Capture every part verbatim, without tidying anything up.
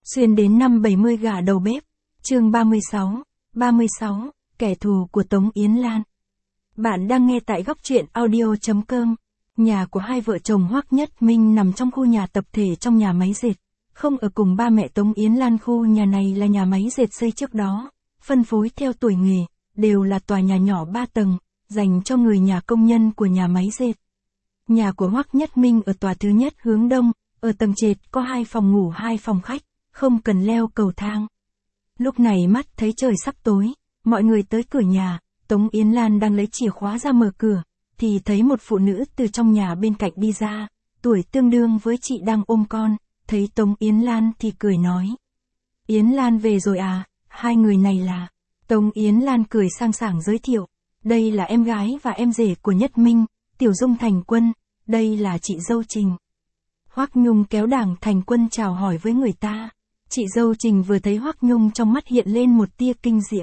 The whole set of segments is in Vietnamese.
Xuyên đến năm bảy mươi gả đầu bếp. Chương ba mươi sáu. ba mươi sáu, kẻ thù của Tống Yến Lan. Bạn đang nghe tại góc truyện audio chấm com. Nhà của hai vợ chồng Hoắc Nhất Minh nằm trong khu nhà tập thể trong nhà máy dệt. Không ở cùng ba mẹ Tống Yến Lan, khu nhà này là nhà máy dệt xây trước đó, phân phối theo tuổi nghề, đều là tòa nhà nhỏ ba tầng, dành cho người nhà công nhân của nhà máy dệt. Nhà của Hoắc Nhất Minh ở tòa thứ nhất hướng đông, ở tầng trệt có hai phòng ngủ hai phòng khách, không cần leo cầu thang. Lúc này mắt thấy trời sắp tối, mọi người tới cửa nhà, Tống Yến Lan đang lấy chìa khóa ra mở cửa, thì thấy một phụ nữ từ trong nhà bên cạnh đi ra, tuổi tương đương với chị đang ôm con, thấy Tống Yến Lan thì cười nói. Yến Lan về rồi à, hai người này là... Tống Yến Lan cười sang sảng giới thiệu, đây là em gái và em rể của Nhất Minh, Tiểu Dung Thành Quân, đây là chị dâu Trình. Hoắc Nhung kéo đảng Thành Quân chào hỏi với người ta. Chị dâu Trình vừa thấy Hoắc Nhung trong mắt hiện lên một tia kinh diễm.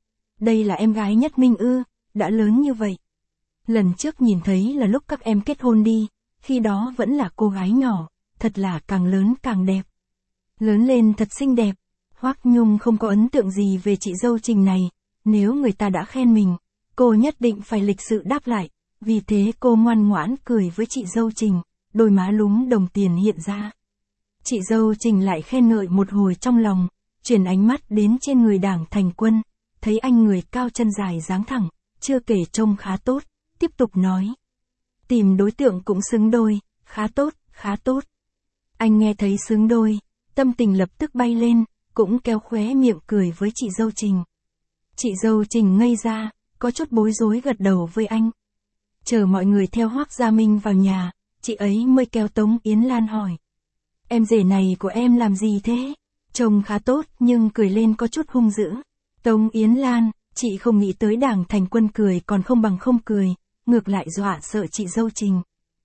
Đây là em gái Nhất Minh ư, đã lớn như vậy. Lần trước nhìn thấy là lúc các em kết hôn đi, khi đó vẫn là cô gái nhỏ, thật là càng lớn càng đẹp. Lớn lên thật xinh đẹp. Hoắc Nhung không có ấn tượng gì về chị dâu Trình này, nếu người ta đã khen mình, cô nhất định phải lịch sự đáp lại, vì thế cô ngoan ngoãn cười với chị dâu Trình, đôi má lúm đồng tiền hiện ra. Chị dâu Trình lại khen ngợi một hồi trong lòng, chuyển ánh mắt đến trên người đảng Thành Quân, thấy anh người cao chân dài dáng thẳng, chưa kể trông khá tốt, tiếp tục nói. Tìm đối tượng cũng xứng đôi, khá tốt, khá tốt. Anh nghe thấy xứng đôi, tâm tình lập tức bay lên, cũng kéo khóe miệng cười với chị dâu Trình. Chị dâu Trình ngây ra, có chút bối rối gật đầu với anh. Chờ mọi người theo Hoắc Gia Minh vào nhà, chị ấy mới kéo Tống Yến Lan hỏi. Em rể này của em làm gì thế? Trông khá tốt nhưng cười lên có chút hung dữ. Tống Yến Lan, chị không nghĩ tới đảng Thành Quân cười còn không bằng không cười, ngược lại dọa sợ chị dâu Trình.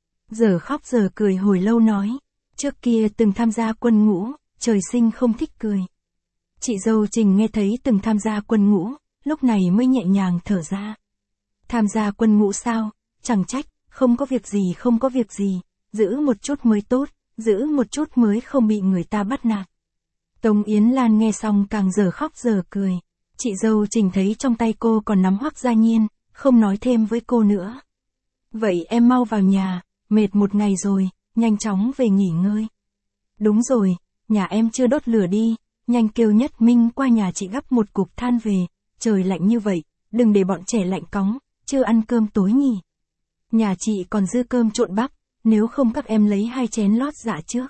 Giờ khóc giờ cười hồi lâu nói, trước kia từng tham gia quân ngũ, trời sinh không thích cười. Chị dâu Trình nghe thấy từng tham gia quân ngũ, lúc này mới nhẹ nhàng thở ra. Tham gia quân ngũ sao? Chẳng trách, không có việc gì không có việc gì, giữ một chút mới tốt, giữ một chút mới không bị người ta bắt nạt. Tống Yến Lan nghe xong càng giờ khóc giờ cười. Chị dâu Trình thấy trong tay cô còn nắm Hoắc Gia Nhiên, không nói thêm với cô nữa. Vậy em mau vào nhà, mệt một ngày rồi, nhanh chóng về nghỉ ngơi. Đúng rồi, nhà em chưa đốt lửa đi, nhanh kêu Nhất Minh qua nhà chị gắp một cục than về, trời lạnh như vậy, đừng để bọn trẻ lạnh cóng, chưa ăn cơm tối nhỉ. Nhà chị còn dư cơm trộn bắp, nếu không các em lấy hai chén lót dạ trước.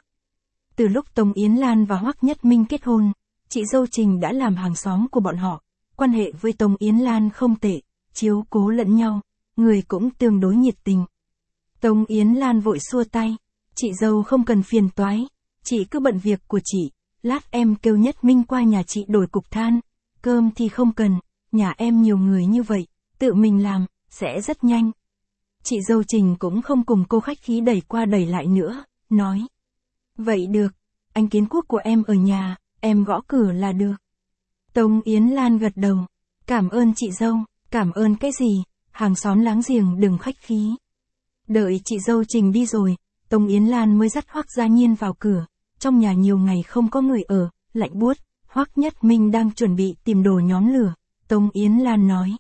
Từ lúc Tống Yến Lan và Hoắc Nhất Minh kết hôn, chị dâu Trình đã làm hàng xóm của bọn họ, quan hệ với Tống Yến Lan không tệ, chiếu cố lẫn nhau, người cũng tương đối nhiệt tình. Tống Yến Lan vội xua tay, chị dâu không cần phiền toái, chị cứ bận việc của chị, lát em kêu Nhất Minh qua nhà chị đổi cục than, cơm thì không cần, nhà em nhiều người như vậy, tự mình làm, sẽ rất nhanh. Chị dâu Trình cũng không cùng cô khách khí đẩy qua đẩy lại nữa, nói. Vậy được, anh Kiến Quốc của em ở nhà, em gõ cửa là được. Tống Yến Lan gật đầu, cảm ơn chị dâu, cảm ơn cái gì, hàng xóm láng giềng đừng khách khí. Đợi chị dâu Trình đi rồi, Tống Yến Lan mới dắt Hoắc Gia Nhiên vào cửa, trong nhà nhiều ngày không có người ở, lạnh buốt, Hoắc Nhất Minh đang chuẩn bị tìm đồ nhóm lửa, Tống Yến Lan nói.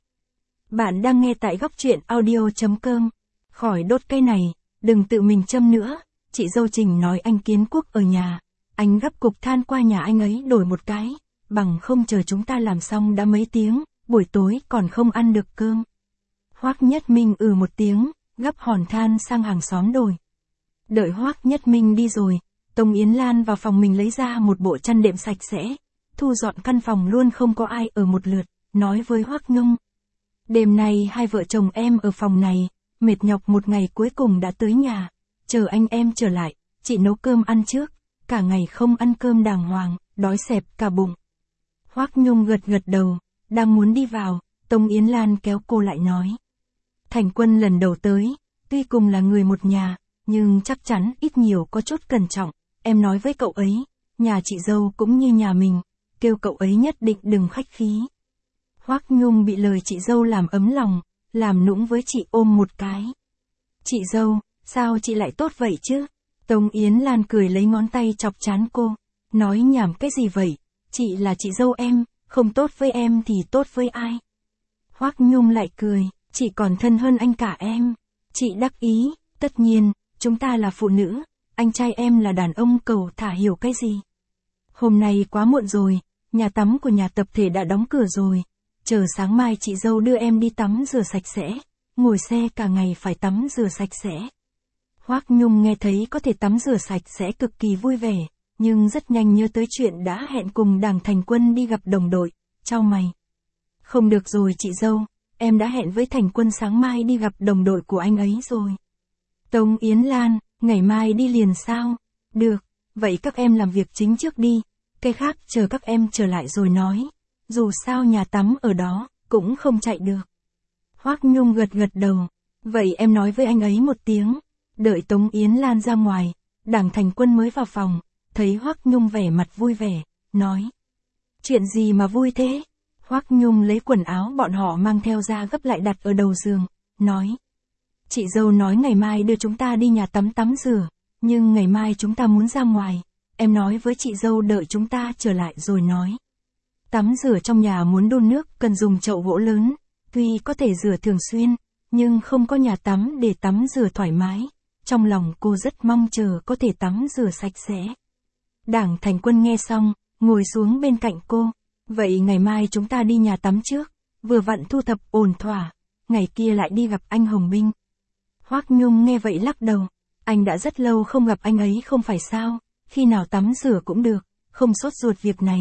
Bạn đang nghe tại góc truyện audio chấm com. Khỏi đốt cây này, đừng tự mình châm nữa. Chị dâu Trình nói anh Kiến Quốc ở nhà, anh gấp cục than qua nhà anh ấy đổi một cái, bằng không chờ chúng ta làm xong đã mấy tiếng, buổi tối còn không ăn được cơm. Hoắc Nhất Minh ừ một tiếng, gấp hòn than sang hàng xóm đổi. Đợi Hoắc Nhất Minh đi rồi, Tống Yến Lan vào phòng mình lấy ra một bộ chăn đệm sạch sẽ, thu dọn căn phòng luôn không có ai ở một lượt, nói với Hoắc Nhung. Đêm nay hai vợ chồng em ở phòng này, mệt nhọc một ngày cuối cùng đã tới nhà, chờ anh em trở lại, chị nấu cơm ăn trước, cả ngày không ăn cơm đàng hoàng, đói xẹp cả bụng. Hoắc Nhung gật gật đầu, đang muốn đi vào, Tống Yến Lan kéo cô lại nói. Thành Quân lần đầu tới, tuy cùng là người một nhà, nhưng chắc chắn ít nhiều có chút cẩn trọng, em nói với cậu ấy, nhà chị dâu cũng như nhà mình, kêu cậu ấy nhất định đừng khách khí. Hoắc Nhung bị lời chị dâu làm ấm lòng, làm nũng với chị ôm một cái. Chị dâu, sao chị lại tốt vậy chứ? Tống Yến Lan cười lấy ngón tay chọc trán cô. Nói nhảm cái gì vậy? Chị là chị dâu em, không tốt với em thì tốt với ai? Hoắc Nhung lại cười, chị còn thân hơn anh cả em. Chị đắc ý, tất nhiên, chúng ta là phụ nữ, anh trai em là đàn ông cầu thả hiểu cái gì. Hôm nay quá muộn rồi, nhà tắm của nhà tập thể đã đóng cửa rồi. Chờ sáng mai chị dâu đưa em đi tắm rửa sạch sẽ, ngồi xe cả ngày phải tắm rửa sạch sẽ. Hoắc Nhung nghe thấy có thể tắm rửa sạch sẽ cực kỳ vui vẻ, nhưng rất nhanh nhớ tới chuyện đã hẹn cùng Đảng Thành Quân đi gặp đồng đội, chau mày. Không được rồi chị dâu, em đã hẹn với Thành Quân sáng mai đi gặp đồng đội của anh ấy rồi. Tống Yến Lan, ngày mai đi liền sao? Được, vậy các em làm việc chính trước đi, cái khác chờ các em trở lại rồi nói. Dù sao nhà tắm ở đó, cũng không chạy được. Hoắc Nhung gật gật đầu, vậy em nói với anh ấy một tiếng. Đợi Tống Yến Lan ra ngoài, Đảng Thành Quân mới vào phòng, thấy Hoắc Nhung vẻ mặt vui vẻ, nói. Chuyện gì mà vui thế? Hoắc Nhung lấy quần áo bọn họ mang theo ra gấp lại đặt ở đầu giường, nói. Chị dâu nói ngày mai đưa chúng ta đi nhà tắm tắm rửa, nhưng ngày mai chúng ta muốn ra ngoài, em nói với chị dâu đợi chúng ta trở lại rồi nói. Tắm rửa trong nhà muốn đun nước cần dùng chậu gỗ lớn, tuy có thể rửa thường xuyên, nhưng không có nhà tắm để tắm rửa thoải mái. Trong lòng cô rất mong chờ có thể tắm rửa sạch sẽ. Đảng Thành Quân nghe xong, ngồi xuống bên cạnh cô. Vậy ngày mai chúng ta đi nhà tắm trước, vừa vặn thu thập ổn thỏa, ngày kia lại đi gặp anh Hồng Binh. Hoắc Nhung nghe vậy lắc đầu, anh đã rất lâu không gặp anh ấy không phải sao, khi nào tắm rửa cũng được, không sốt ruột việc này.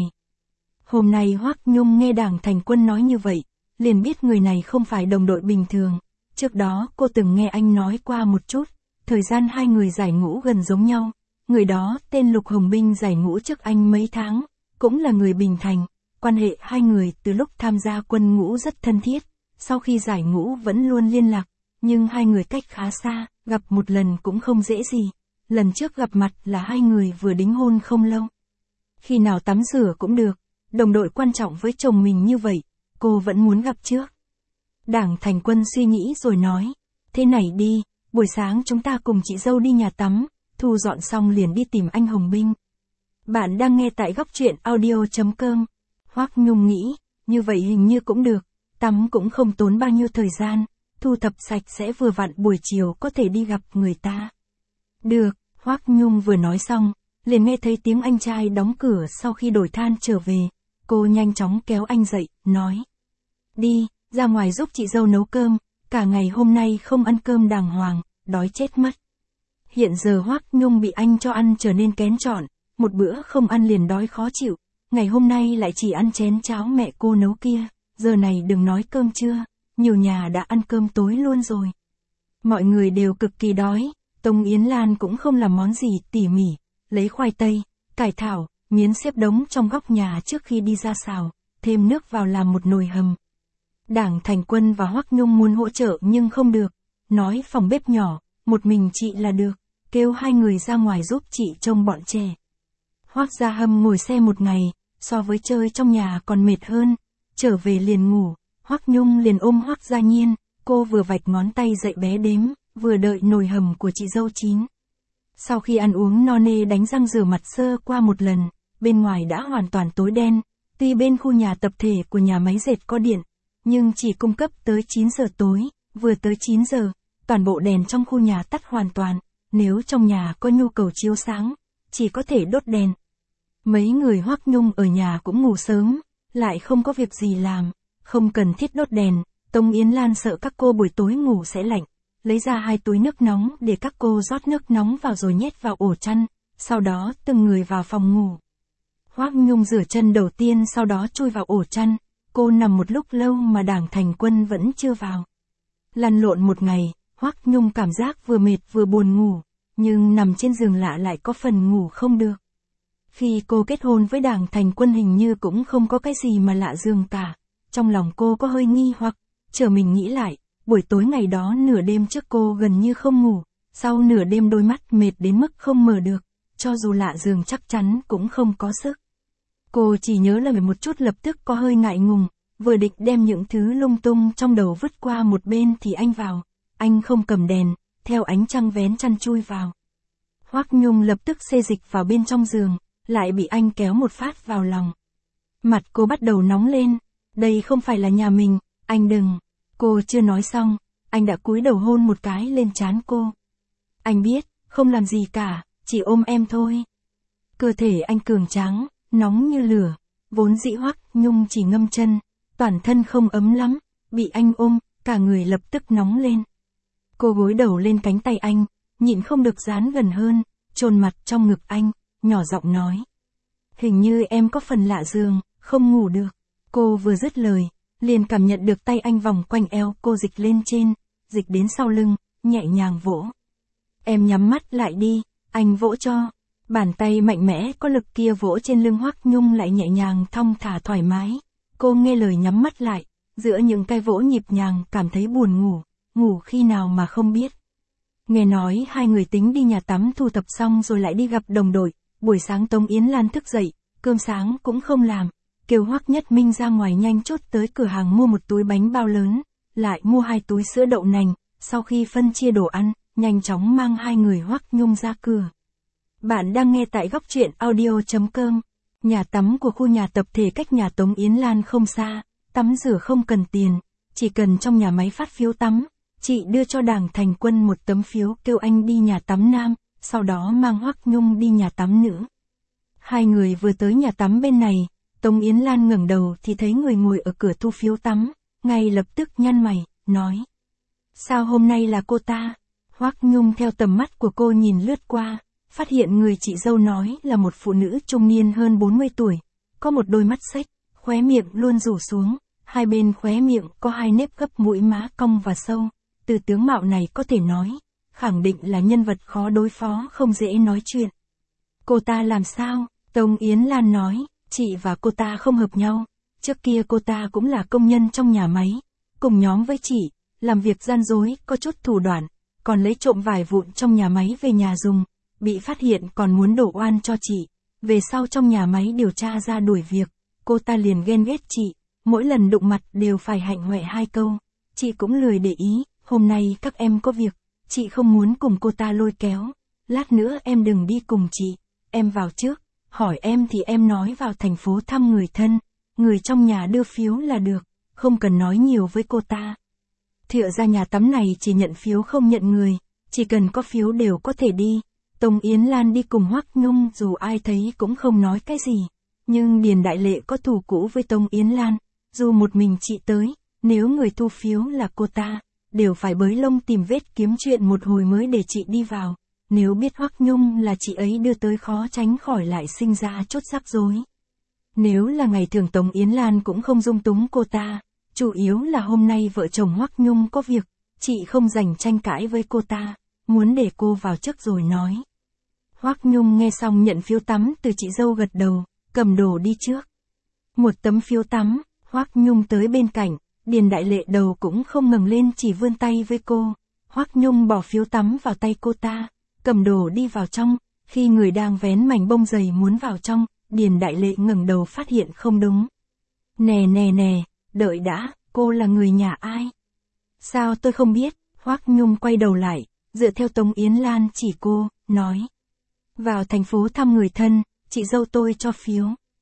Hôm nay Hoắc Nhung nghe Đảng Thành Quân nói như vậy, liền biết người này không phải đồng đội bình thường. Trước đó cô từng nghe anh nói qua một chút, thời gian hai người giải ngũ gần giống nhau. Người đó tên Lục Hồng Binh giải ngũ trước anh mấy tháng, cũng là người Bình Thành. Quan hệ hai người từ lúc tham gia quân ngũ rất thân thiết, sau khi giải ngũ vẫn luôn liên lạc, nhưng hai người cách khá xa, gặp một lần cũng không dễ gì. Lần trước gặp mặt là hai người vừa đính hôn không lâu. Khi nào tắm rửa cũng được, đồng đội quan trọng với chồng mình như vậy, cô vẫn muốn gặp trước. Đảng Thành Quân suy nghĩ rồi nói, thế này đi, buổi sáng chúng ta cùng chị dâu đi nhà tắm, thu dọn xong liền đi tìm anh Hồng Binh. Bạn đang nghe tại góc truyện audio chấm com. Hoắc Nhung nghĩ, như vậy hình như cũng được, tắm cũng không tốn bao nhiêu thời gian, thu thập sạch sẽ vừa vặn buổi chiều có thể đi gặp người ta. Được, Hoắc Nhung vừa nói xong, liền nghe thấy tiếng anh trai đóng cửa sau khi đổi than trở về, cô nhanh chóng kéo anh dậy, nói. Đi, ra ngoài giúp chị dâu nấu cơm, cả ngày hôm nay không ăn cơm đàng hoàng, đói chết mất. Hiện giờ Hoắc Nhung bị anh cho ăn trở nên kén chọn, một bữa không ăn liền đói khó chịu, ngày hôm nay lại chỉ ăn chén cháo mẹ cô nấu kia, giờ này đừng nói cơm trưa, nhiều nhà đã ăn cơm tối luôn rồi. Mọi người đều cực kỳ đói, Tống Yến Lan cũng không làm món gì tỉ mỉ, lấy khoai tây, cải thảo, miến xếp đống trong góc nhà trước khi đi ra xào, thêm nước vào làm một nồi hầm. Đảng Thành Quân và Hoắc Nhung muốn hỗ trợ nhưng không được, nói phòng bếp nhỏ, một mình chị là được, kêu hai người ra ngoài giúp chị trông bọn trẻ. Hoắc Gia Hâm ngồi xe một ngày, so với chơi trong nhà còn mệt hơn, trở về liền ngủ, Hoắc Nhung liền ôm Hoắc Gia Nhiên, cô vừa vạch ngón tay dạy bé đếm, vừa đợi nồi hầm của chị dâu chín. Sau khi ăn uống no nê đánh răng rửa mặt sơ qua một lần, bên ngoài đã hoàn toàn tối đen, tuy bên khu nhà tập thể của nhà máy dệt có điện, nhưng chỉ cung cấp tới chín giờ tối, vừa tới chín giờ, toàn bộ đèn trong khu nhà tắt hoàn toàn, nếu trong nhà có nhu cầu chiếu sáng, chỉ có thể đốt đèn. Mấy người Hoắc Nhung ở nhà cũng ngủ sớm, lại không có việc gì làm, không cần thiết đốt đèn, Tống Yến Lan sợ các cô buổi tối ngủ sẽ lạnh, lấy ra hai túi nước nóng để các cô rót nước nóng vào rồi nhét vào ổ chăn, sau đó từng người vào phòng ngủ. Hoắc Nhung rửa chân đầu tiên sau đó chui vào ổ chăn, cô nằm một lúc lâu mà Đảng Thành Quân vẫn chưa vào. Lăn lộn một ngày, Hoắc Nhung cảm giác vừa mệt vừa buồn ngủ, nhưng nằm trên giường lạ lại có phần ngủ không được. Khi cô kết hôn với Đảng Thành Quân hình như cũng không có cái gì mà lạ giường cả, trong lòng cô có hơi nghi hoặc, chờ mình nghĩ lại, buổi tối ngày đó nửa đêm trước cô gần như không ngủ, sau nửa đêm đôi mắt mệt đến mức không mở được, cho dù lạ giường chắc chắn cũng không có sức. Cô chỉ nhớ là một chút lập tức có hơi ngại ngùng, vừa định đem những thứ lung tung trong đầu vứt qua một bên thì anh vào, anh không cầm đèn, theo ánh trăng vén chăn chui vào. Hoắc Nhung lập tức xê dịch vào bên trong giường, lại bị anh kéo một phát vào lòng. Mặt cô bắt đầu nóng lên, đây không phải là nhà mình, anh đừng. Cô chưa nói xong, anh đã cúi đầu hôn một cái lên trán cô. Anh biết, không làm gì cả, chỉ ôm em thôi. Cơ thể anh cường tráng, nóng như lửa, vốn dĩ Hoắc Nhung chỉ ngâm chân, toàn thân không ấm lắm, bị anh ôm, cả người lập tức nóng lên. Cô gối đầu lên cánh tay anh, nhịn không được dán gần hơn, chôn mặt trong ngực anh, nhỏ giọng nói. Hình như em có phần lạ giường, không ngủ được. Cô vừa dứt lời, liền cảm nhận được tay anh vòng quanh eo cô dịch lên trên, dịch đến sau lưng, nhẹ nhàng vỗ. Em nhắm mắt lại đi, anh vỗ cho. Bàn tay mạnh mẽ có lực kia vỗ trên lưng Hoắc Nhung lại nhẹ nhàng thong thả thoải mái. Cô nghe lời nhắm mắt lại, giữa những cái vỗ nhịp nhàng cảm thấy buồn ngủ, ngủ khi nào mà không biết. Nghe nói hai người tính đi nhà tắm thu thập xong rồi lại đi gặp đồng đội, buổi sáng Tống Yến Lan thức dậy, cơm sáng cũng không làm, kêu Hoắc Nhất Minh ra ngoài nhanh chốt tới cửa hàng mua một túi bánh bao lớn, lại mua hai túi sữa đậu nành, sau khi phân chia đồ ăn, nhanh chóng mang hai người Hoắc Nhung ra cửa. Bạn đang nghe tại góc truyện audio chấm com. Nhà tắm của khu nhà tập thể cách nhà Tống Yến Lan không xa, tắm rửa không cần tiền, chỉ cần trong nhà máy phát phiếu tắm. Chị đưa cho Đảng Thành Quân một tấm phiếu kêu anh đi nhà tắm nam, sau đó mang Hoắc Nhung đi nhà tắm nữ. Hai người vừa tới nhà tắm bên này, Tống Yến Lan ngẩng đầu thì thấy người ngồi ở cửa thu phiếu tắm, ngay lập tức nhăn mày, nói. Sao hôm nay là cô ta? Hoắc Nhung theo tầm mắt của cô nhìn lướt qua, phát hiện người chị dâu nói là một phụ nữ trung niên hơn bốn mươi tuổi, có một đôi mắt xếch, khóe miệng luôn rủ xuống, hai bên khóe miệng có hai nếp gấp mũi má cong và sâu. Từ tướng mạo này có thể nói, khẳng định là nhân vật khó đối phó không dễ nói chuyện. Cô ta làm sao? Tống Yến Lan nói, chị và cô ta không hợp nhau, trước kia cô ta cũng là công nhân trong nhà máy, cùng nhóm với chị, làm việc gian dối, có chút thủ đoạn, còn lấy trộm vải vụn trong nhà máy về nhà dùng, bị phát hiện còn muốn đổ oan cho chị, về sau trong nhà máy điều tra ra đuổi việc, cô ta liền ghen ghét chị, mỗi lần đụng mặt đều phải hạnh hoẹ hai câu, chị cũng lười để ý. Hôm nay các em có việc, chị không muốn cùng cô ta lôi kéo, lát nữa em đừng đi cùng chị, em vào trước, hỏi em thì em nói vào thành phố thăm người thân, người trong nhà đưa phiếu là được, không cần nói nhiều với cô ta. Thựa ra nhà tắm này chỉ nhận phiếu không nhận người, chỉ cần có phiếu đều có thể đi. Tống Yến Lan đi cùng Hoắc Nhung dù ai thấy cũng không nói cái gì, nhưng Điền Đại Lệ có thù cũ với Tống Yến Lan, dù một mình chị tới, nếu người thu phiếu là cô ta, đều phải bới lông tìm vết kiếm chuyện một hồi mới để chị đi vào, nếu biết Hoắc Nhung là chị ấy đưa tới khó tránh khỏi lại sinh ra chút rắc rối. Nếu là ngày thường Tống Yến Lan cũng không dung túng cô ta, chủ yếu là hôm nay vợ chồng Hoắc Nhung có việc, chị không dành tranh cãi với cô ta, muốn để cô vào trước rồi nói. Hoắc Nhung nghe xong nhận phiếu tắm từ chị dâu gật đầu, cầm đồ đi trước. Một tấm phiếu tắm, Hoắc Nhung tới bên cạnh. Điền Đại Lệ đầu cũng không ngẩng lên chỉ vươn tay với cô, Hoắc Nhung bỏ phiếu tắm vào tay cô ta, cầm đồ đi vào trong, khi người đang vén mảnh bông dày muốn vào trong, Điền Đại Lệ ngẩng đầu phát hiện không đúng. Nè nè nè, đợi đã, cô là người nhà ai? Sao tôi không biết? Hoắc Nhung quay đầu lại, dựa theo Tống Yến Lan chỉ cô, nói. Vào thành phố thăm người thân, chị dâu tôi cho phiếu.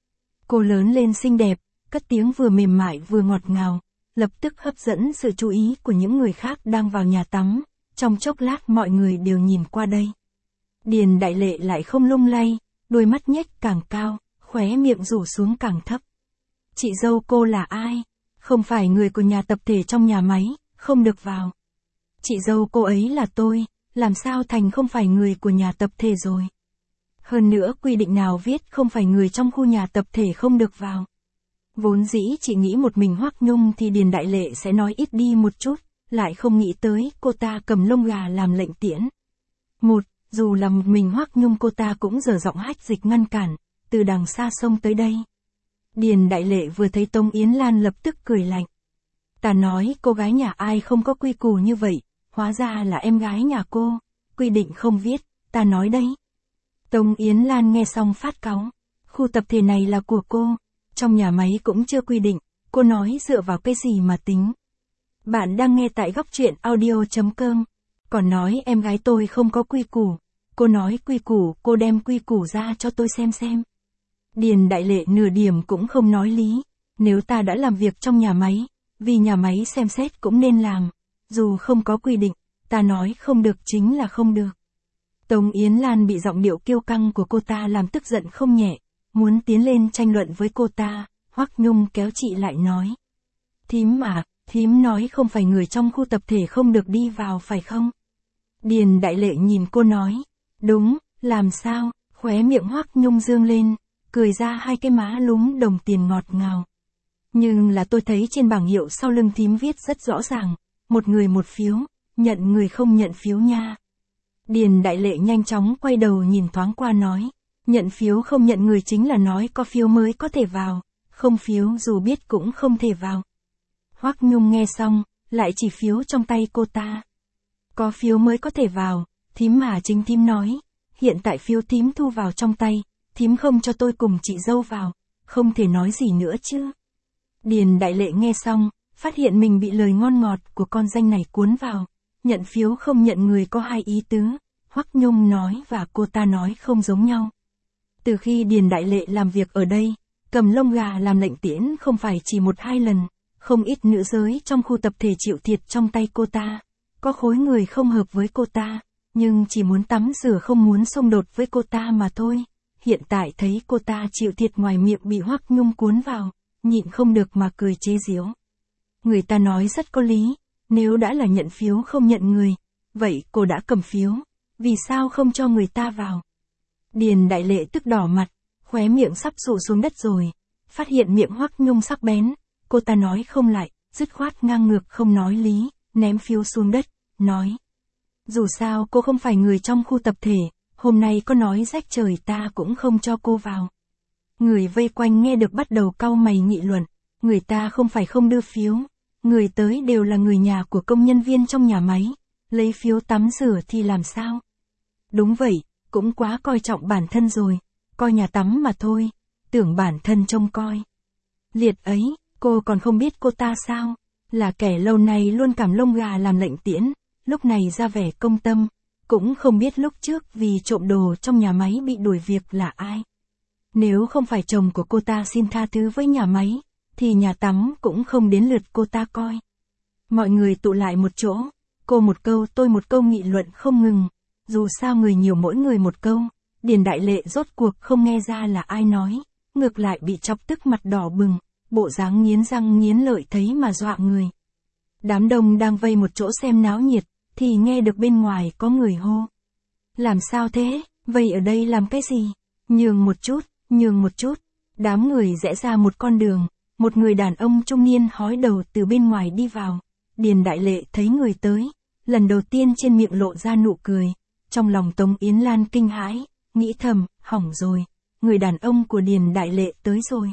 Cô lớn lên xinh đẹp, cất tiếng vừa mềm mại vừa ngọt ngào. Lập tức hấp dẫn sự chú ý của những người khác đang vào nhà tắm, trong chốc lát mọi người đều nhìn qua đây. Điền Đại Lệ lại không lung lay, đôi mắt nhếch càng cao, khóe miệng rủ xuống càng thấp. Chị dâu cô là ai? Không phải người của nhà tập thể trong nhà máy, không được vào. Chị dâu cô ấy là tôi, làm sao thành không phải người của nhà tập thể rồi? Hơn nữa quy định nào viết không phải người trong khu nhà tập thể không được vào? Vốn dĩ chị nghĩ một mình Hoắc Nhung thì Điền Đại Lệ sẽ nói ít đi một chút, lại không nghĩ tới cô ta cầm lông gà làm lệnh tiễn. Một, dù là một mình Hoắc Nhung cô ta cũng dở giọng hách dịch ngăn cản, từ đằng xa sông tới đây. Điền Đại Lệ vừa thấy Tống Yến Lan lập tức cười lạnh. Ta nói cô gái nhà ai không có quy củ như vậy, hóa ra là em gái nhà cô, quy định không viết, ta nói đấy. Tống Yến Lan nghe xong phát cáu, khu tập thể này là của cô. Trong nhà máy cũng chưa quy định, cô nói dựa vào cái gì mà tính. Bạn đang nghe tại góc truyện audio chấm com. Còn nói em gái tôi không có quy củ. Cô nói quy củ, cô đem quy củ ra cho tôi xem xem. Điền Đại Lệ nửa điểm cũng không nói lý. Nếu ta đã làm việc trong nhà máy, vì nhà máy xem xét cũng nên làm. Dù không có quy định, ta nói không được chính là không được. Tống Yến Lan bị giọng điệu kiêu căng của cô ta làm tức giận không nhẹ, muốn tiến lên tranh luận với cô ta. Hoắc Nhung kéo chị lại nói. Thím à, thím nói không phải người trong khu tập thể không được đi vào phải không? Điền Đại Lệ nhìn cô nói. Đúng, làm sao? Khóe miệng Hoắc Nhung dương lên, cười ra hai cái má lúm đồng tiền ngọt ngào. Nhưng là tôi thấy trên bảng hiệu sau lưng thím viết rất rõ ràng, một người một phiếu, nhận người không nhận phiếu nha. Điền Đại Lệ nhanh chóng quay đầu nhìn thoáng qua nói, nhận phiếu không nhận người chính là nói có phiếu mới có thể vào, không phiếu dù biết cũng không thể vào. Hoắc Nhung nghe xong, lại chỉ phiếu trong tay cô ta. Có phiếu mới có thể vào, thím mà chính thím nói, hiện tại phiếu thím thu vào trong tay, thím không cho tôi cùng chị dâu vào, không thể nói gì nữa chứ. Điền Đại Lệ nghe xong, phát hiện mình bị lời ngon ngọt của con danh này cuốn vào, nhận phiếu không nhận người có hai ý tứ, Hoắc Nhung nói và cô ta nói không giống nhau. Từ khi Điền Đại Lệ làm việc ở đây, cầm lông gà làm lệnh tiễn không phải chỉ một hai lần, không ít nữ giới trong khu tập thể chịu thiệt trong tay cô ta. Có khối người không hợp với cô ta, nhưng chỉ muốn tắm rửa không muốn xung đột với cô ta mà thôi. Hiện tại thấy cô ta chịu thiệt ngoài miệng bị Hoắc Nhung cuốn vào, nhịn không được mà cười chế giễu. Người ta nói rất có lý, nếu đã là nhận phiếu không nhận người, vậy cô đã cầm phiếu, vì sao không cho người ta vào? Điền Đại Lệ tức đỏ mặt, khóe miệng sắp sụ xuống đất rồi, phát hiện miệng Hoắc Nhung sắc bén, cô ta nói không lại, dứt khoát ngang ngược không nói lý, ném phiếu xuống đất, nói. Dù sao cô không phải người trong khu tập thể, hôm nay có nói rách trời ta cũng không cho cô vào. Người vây quanh nghe được bắt đầu cau mày nghị luận, người ta không phải không đưa phiếu, người tới đều là người nhà của công nhân viên trong nhà máy, lấy phiếu tắm rửa thì làm sao? Đúng vậy, cũng quá coi trọng bản thân rồi, coi nhà tắm mà thôi, tưởng bản thân trông coi. Liệt ấy, cô còn không biết cô ta sao, là kẻ lâu nay luôn cảm lông gà làm lệnh tiễn, lúc này ra vẻ công tâm, cũng không biết lúc trước vì trộm đồ trong nhà máy bị đuổi việc là ai. Nếu không phải chồng của cô ta xin tha thứ với nhà máy, thì nhà tắm cũng không đến lượt cô ta coi. Mọi người tụ lại một chỗ, cô một câu tôi một câu nghị luận không ngừng, dù sao người nhiều mỗi người một câu, Điền Đại Lệ rốt cuộc không nghe ra là ai nói, ngược lại bị chọc tức mặt đỏ bừng, bộ dáng nghiến răng nghiến lợi thấy mà dọa người. Đám đông đang vây một chỗ xem náo nhiệt, thì nghe được bên ngoài có người hô. Làm sao thế, vây ở đây làm cái gì? Nhường một chút, nhường một chút. Đám người rẽ ra một con đường, một người đàn ông trung niên hói đầu từ bên ngoài đi vào. Điền Đại Lệ thấy người tới, lần đầu tiên trên miệng lộ ra nụ cười. Trong lòng Tống Yến Lan kinh hãi, nghĩ thầm, hỏng rồi, người đàn ông của Điền Đại Lệ tới rồi.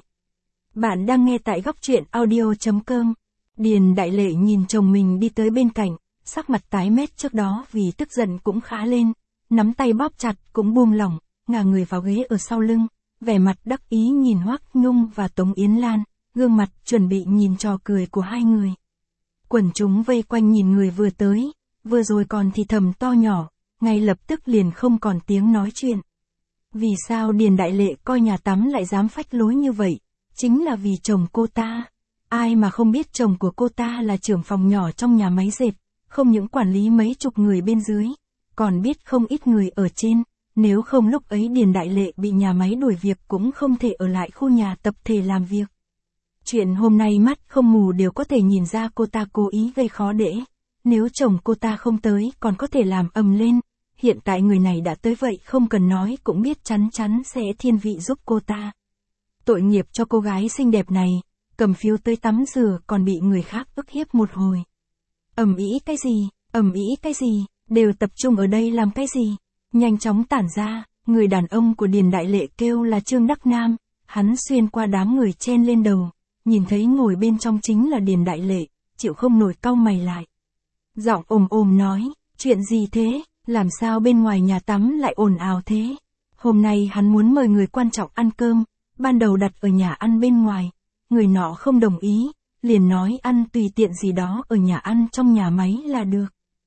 Bạn đang nghe tại góc truyện audio chấm com. Điền Đại Lệ nhìn chồng mình đi tới bên cạnh, sắc mặt tái mét trước đó vì tức giận cũng khá lên, nắm tay bóp chặt cũng buông lỏng, ngả người vào ghế ở sau lưng, vẻ mặt đắc ý nhìn Hoắc Nhung và Tống Yến Lan, gương mặt chuẩn bị nhìn trò cười của hai người. Quần chúng vây quanh nhìn người vừa tới, vừa rồi còn thì thầm to nhỏ, ngay lập tức liền không còn tiếng nói chuyện. Vì sao Điền Đại Lệ coi nhà tắm lại dám phách lối như vậy? Chính là vì chồng cô ta. Ai mà không biết chồng của cô ta là trưởng phòng nhỏ trong nhà máy dệt, không những quản lý mấy chục người bên dưới, còn biết không ít người ở trên, nếu không lúc ấy Điền Đại Lệ bị nhà máy đuổi việc cũng không thể ở lại khu nhà tập thể làm việc. Chuyện hôm nay mắt không mù đều có thể nhìn ra cô ta cố ý gây khó dễ, nếu chồng cô ta không tới còn có thể làm ầm lên, hiện tại người này đã tới vậy không cần nói cũng biết chắn chắn sẽ thiên vị giúp cô ta. Tội nghiệp cho cô gái xinh đẹp này, cầm phiếu tới tắm rửa còn bị người khác ức hiếp một hồi. Ầm ĩ cái gì, ầm ĩ cái gì, đều tập trung ở đây làm cái gì? Nhanh chóng tản ra, người đàn ông của Điền Đại Lệ kêu là Trương Đắc Nam, hắn xuyên qua đám người chen lên đầu, nhìn thấy ngồi bên trong chính là Điền Đại Lệ, chịu không nổi cau mày lại. Giọng ồm ồm nói, chuyện gì thế, làm sao bên ngoài nhà tắm lại ồn ào thế? Hôm nay hắn muốn mời người quan trọng ăn cơm, ban đầu đặt ở nhà ăn bên ngoài, người nọ không đồng ý, liền nói ăn tùy tiện gì đó ở nhà ăn trong nhà máy là được.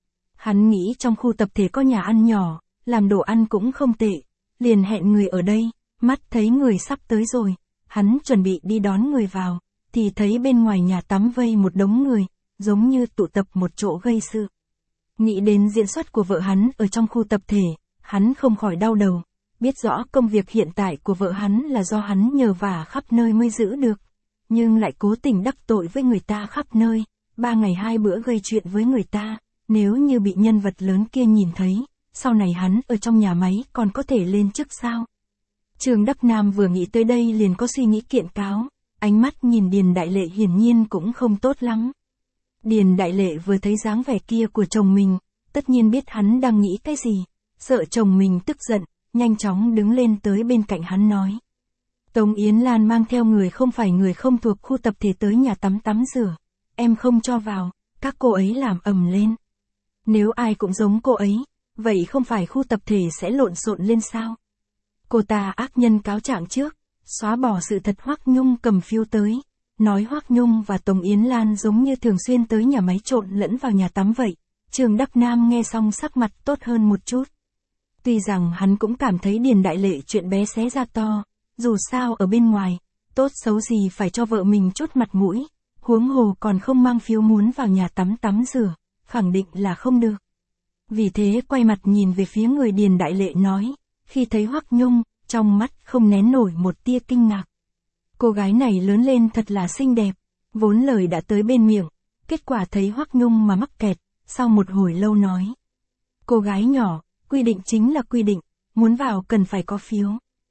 Hắn nghĩ trong khu tập thể có nhà ăn nhỏ, làm đồ ăn cũng không tệ, liền hẹn người ở đây, mắt thấy người sắp tới rồi, hắn chuẩn bị đi đón người vào, thì thấy bên ngoài nhà tắm vây một đống người, giống như tụ tập một chỗ gây sự. Nghĩ đến diễn xuất của vợ hắn ở trong khu tập thể, hắn không khỏi đau đầu, biết rõ công việc hiện tại của vợ hắn là do hắn nhờ vả khắp nơi mới giữ được, nhưng lại cố tình đắc tội với người ta khắp nơi, ba ngày hai bữa gây chuyện với người ta, nếu như bị nhân vật lớn kia nhìn thấy, sau này hắn ở trong nhà máy còn có thể lên chức sao? Trương Đắc Nam vừa nghĩ tới đây liền có suy nghĩ kiện cáo, ánh mắt nhìn Điền Đại Lệ hiển nhiên cũng không tốt lắm. Điền Đại Lệ vừa thấy dáng vẻ kia của chồng mình, tất nhiên biết hắn đang nghĩ cái gì, sợ chồng mình tức giận, nhanh chóng đứng lên tới bên cạnh hắn nói. Tống Yến Lan mang theo người không phải người không thuộc khu tập thể tới nhà tắm tắm rửa, em không cho vào, các cô ấy làm ầm lên. Nếu ai cũng giống cô ấy, vậy không phải khu tập thể sẽ lộn xộn lên sao? Cô ta ác nhân cáo trạng trước, xóa bỏ sự thật Hoắc Nhung cầm phiếu tới, nói Hoắc Nhung và Tống Yến Lan giống như thường xuyên tới nhà máy trộn lẫn vào nhà tắm vậy. Trương Đắc Nam nghe xong sắc mặt tốt hơn một chút. Tuy rằng hắn cũng cảm thấy Điền Đại Lệ chuyện bé xé ra to, dù sao ở bên ngoài, tốt xấu gì phải cho vợ mình chút mặt mũi, huống hồ còn không mang phiếu muốn vào nhà tắm tắm rửa, khẳng định là không được. Vì thế quay mặt nhìn về phía người Điền Đại Lệ nói, khi thấy Hoắc Nhung, trong mắt không nén nổi một tia kinh ngạc. Cô gái này lớn lên thật là xinh đẹp, vốn lời đã tới bên miệng, kết quả thấy Hoắc Nhung mà mắc kẹt, sau một hồi lâu nói. Cô gái nhỏ, quy định chính là quy định, muốn vào cần phải có phiếu.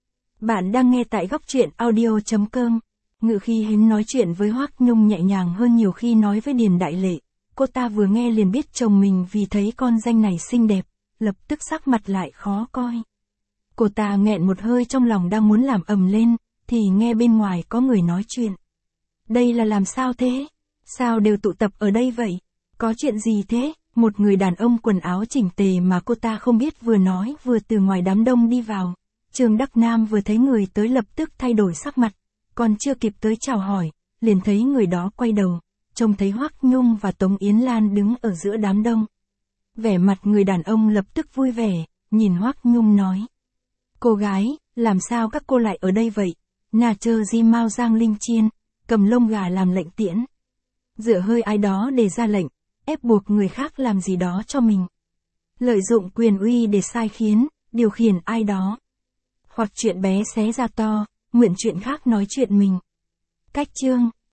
Bạn đang nghe tại góc truyện audio chấm com, ngự khi hắn nói chuyện với Hoắc Nhung nhẹ nhàng hơn nhiều khi nói với Điền Đại Lệ, cô ta vừa nghe liền biết chồng mình vì thấy con danh này xinh đẹp, lập tức sắc mặt lại khó coi. Cô ta nghẹn một hơi trong lòng đang muốn làm ầm lên, thì nghe bên ngoài có người nói chuyện. Đây là làm sao thế? Sao đều tụ tập ở đây vậy? Có chuyện gì thế? Một người đàn ông quần áo chỉnh tề mà cô ta không biết vừa nói vừa từ ngoài đám đông đi vào. Trương Đắc Nam vừa thấy người tới lập tức thay đổi sắc mặt, còn chưa kịp tới chào hỏi, liền thấy người đó quay đầu, trông thấy Hoắc Nhung và Tống Yến Lan đứng ở giữa đám đông. Vẻ mặt người đàn ông lập tức vui vẻ, nhìn Hoắc Nhung nói. Cô gái, làm sao các cô lại ở đây vậy? Nà chơ di mau giang linh chiên, cầm lông gà làm lệnh tiễn. Dựa hơi ai đó để ra lệnh, ép buộc người khác làm gì đó cho mình. Lợi dụng quyền uy để sai khiến, điều khiển ai đó. Hoặc chuyện bé xé ra to, nguyện chuyện khác nói chuyện mình. Cách chương,